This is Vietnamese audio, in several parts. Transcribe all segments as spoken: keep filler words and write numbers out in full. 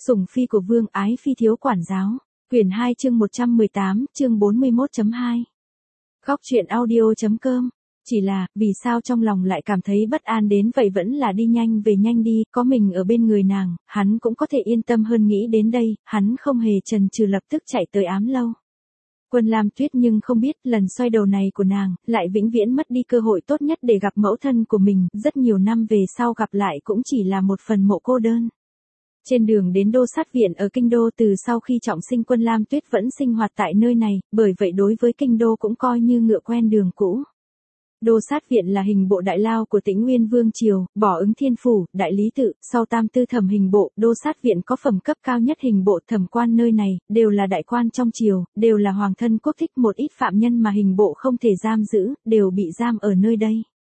Sủng phi của vương, ái phi thiếu quản giáo. Quyển hai chương một trăm mười tám, chương bốn mươi mốt chấm hai. Góc truyện audio.com. Chỉ là, vì sao trong lòng lại cảm thấy bất an đến vậy, vẫn là đi nhanh về nhanh đi, có mình ở bên người nàng, hắn cũng có thể yên tâm hơn. Nghĩ đến đây, hắn không hề chần chừ lập tức chạy tới Ám Lâu. Quân Lam Tuyết nhưng không biết, lần xoay đầu này của nàng, lại vĩnh viễn mất đi cơ hội tốt nhất để gặp mẫu thân của mình, rất nhiều năm về sau gặp lại cũng chỉ là một phần mộ cô đơn. Trên đường đến Đô Sát Viện ở Kinh Đô, từ sau khi trọng sinh Quân Lam Tuyết vẫn sinh hoạt tại nơi này, bởi vậy đối với Kinh Đô cũng coi như ngựa quen đường cũ. Đô Sát Viện là hình bộ đại lao của Tĩnh Nguyên Vương triều, bỏ ứng thiên phủ, đại lý tự, sau tam tư thẩm hình bộ. Đô Sát Viện có phẩm cấp cao nhất hình bộ thẩm quan nơi này, đều là đại quan trong triều, đều là hoàng thân quốc thích. Một ít phạm nhân mà hình bộ không thể giam giữ, đều bị giam ở nơi đây.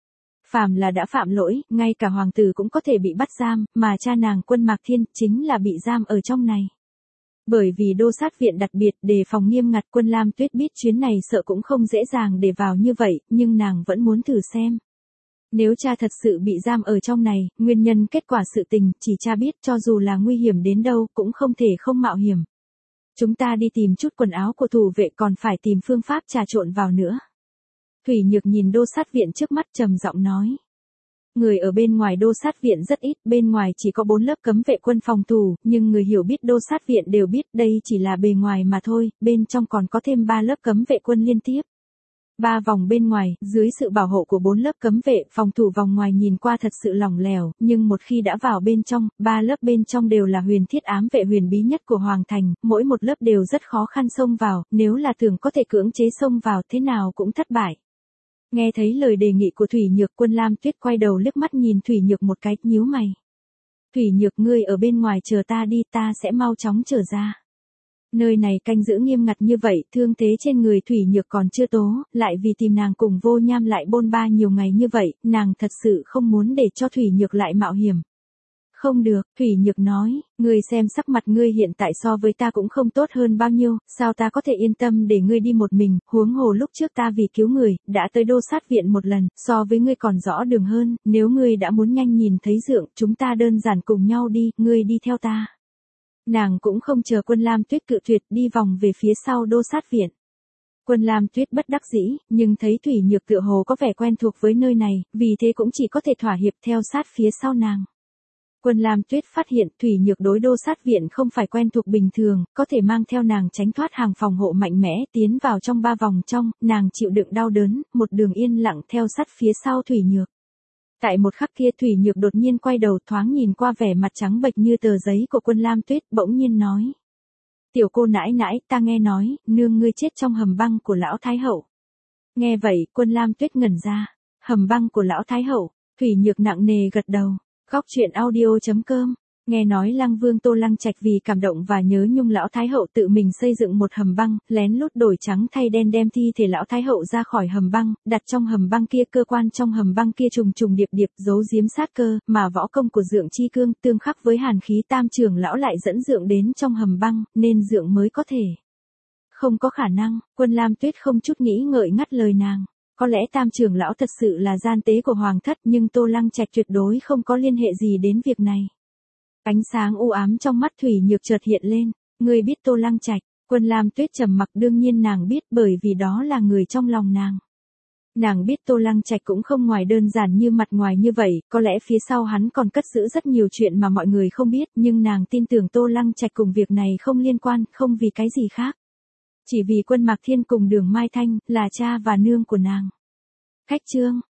Phàm là đã phạm lỗi, ngay cả hoàng tử cũng có thể bị bắt giam, mà cha nàng Quân Mạc Thiên chính là bị giam ở trong này. Bởi vì Đô Sát Viện đặc biệt đề phòng nghiêm ngặt, Quân Lam Tuyết biết chuyến này sợ cũng không dễ dàng để vào như vậy, nhưng nàng vẫn muốn thử xem. Nếu cha thật sự bị giam ở trong này, nguyên nhân kết quả sự tình, chỉ cha biết, cho dù là nguy hiểm đến đâu, cũng không thể không mạo hiểm. Chúng ta đi tìm chút quần áo của thủ vệ, còn phải tìm phương pháp trà trộn vào nữa. Thủy Nhược nhìn Đô Sát Viện trước mắt trầm giọng nói. Người ở bên ngoài Đô Sát Viện rất ít, bên ngoài chỉ có bốn lớp cấm vệ quân phòng thủ, nhưng người hiểu biết Đô Sát Viện đều biết đây chỉ là bề ngoài mà thôi, bên trong còn có thêm ba lớp cấm vệ quân liên tiếp. Ba vòng bên ngoài, dưới sự bảo hộ của bốn lớp cấm vệ, phòng thủ vòng ngoài nhìn qua thật sự lỏng lẻo, nhưng một khi đã vào bên trong, ba lớp bên trong đều là huyền thiết ám vệ huyền bí nhất của Hoàng Thành, mỗi một lớp đều rất khó khăn xông vào, nếu là tưởng có thể cưỡng chế xông vào thế nào cũng thất bại. Nghe thấy lời đề nghị của Thủy Nhược, Quân Lam Tuyết quay đầu liếc mắt nhìn Thủy Nhược một cái, nhíu mày. Thủy Nhược, ngươi ở bên ngoài chờ ta đi, ta sẽ mau chóng trở ra. Nơi này canh giữ nghiêm ngặt như vậy, thương thế trên người Thủy Nhược còn chưa tố, lại vì tìm nàng cùng Vô Nham lại bôn ba nhiều ngày như vậy, nàng thật sự không muốn để cho Thủy Nhược lại mạo hiểm. Không được, Thủy Nhược nói, ngươi xem sắc mặt ngươi hiện tại so với ta cũng không tốt hơn bao nhiêu, sao ta có thể yên tâm để ngươi đi một mình, huống hồ lúc trước ta vì cứu người, đã tới Đô Sát Viện một lần, so với ngươi còn rõ đường hơn, nếu ngươi đã muốn nhanh nhìn thấy dượng, chúng ta đơn giản cùng nhau đi, ngươi đi theo ta. Nàng cũng không chờ Quân Lam Tuyết cự tuyệt, đi vòng về phía sau Đô Sát Viện. Quân Lam Tuyết bất đắc dĩ, nhưng thấy Thủy Nhược tựa hồ có vẻ quen thuộc với nơi này, vì thế cũng chỉ có thể thỏa hiệp theo sát phía sau nàng. Quân Lam Tuyết phát hiện Thủy Nhược đối Đô Sát Viện không phải quen thuộc bình thường, có thể mang theo nàng tránh thoát hàng phòng hộ mạnh mẽ, tiến vào trong ba vòng trong, nàng chịu đựng đau đớn, một đường yên lặng theo sát phía sau Thủy Nhược. Tại một khắc kia Thủy Nhược đột nhiên quay đầu, thoáng nhìn qua vẻ mặt trắng bệch như tờ giấy của Quân Lam Tuyết, bỗng nhiên nói. Tiểu cô nãi nãi, ta nghe nói, nương ngươi chết trong hầm băng của lão Thái Hậu. Nghe vậy, Quân Lam Tuyết ngẩn ra. Hầm băng của lão Thái Hậu. Thủy Nhược nặng nề gật đầu. Góc truyện audio.com. Nghe nói Lăng Vương Tô Lăng Trạch vì cảm động và nhớ nhung lão Thái Hậu tự mình xây dựng một hầm băng, lén lút đổi trắng thay đen đem thi thể lão Thái Hậu ra khỏi hầm băng, đặt trong hầm băng kia, cơ quan trong hầm băng kia trùng trùng điệp điệp, giấu giếm sát cơ, mà võ công của Dượng Chi Cương tương khắc với hàn khí Tam trưởng lão lại dẫn Dượng đến trong hầm băng, nên Dượng mới có thể. Không có khả năng, Quân Lam Tuyết không chút nghĩ ngợi ngắt lời nàng. Có lẽ Tam trưởng lão thật sự là gian tế của Hoàng thất, nhưng Tô Lăng Trạch tuyệt đối không có liên hệ gì đến việc này. Ánh sáng u ám trong mắt Thủy Nhược chợt hiện lên. Ngươi biết Tô Lăng Trạch? Quân Lam Tuyết trầm mặc, đương nhiên nàng biết, bởi vì đó là người trong lòng nàng. Nàng biết Tô Lăng Trạch cũng không ngoài đơn giản như mặt ngoài như vậy, có lẽ phía sau hắn còn cất giữ rất nhiều chuyện mà mọi người không biết, nhưng nàng tin tưởng Tô Lăng Trạch cùng việc này không liên quan, không vì cái gì khác. Chỉ vì Quân Mạc Thiên cùng Đường Mai Thanh, là cha và nương của nàng. Khách chương,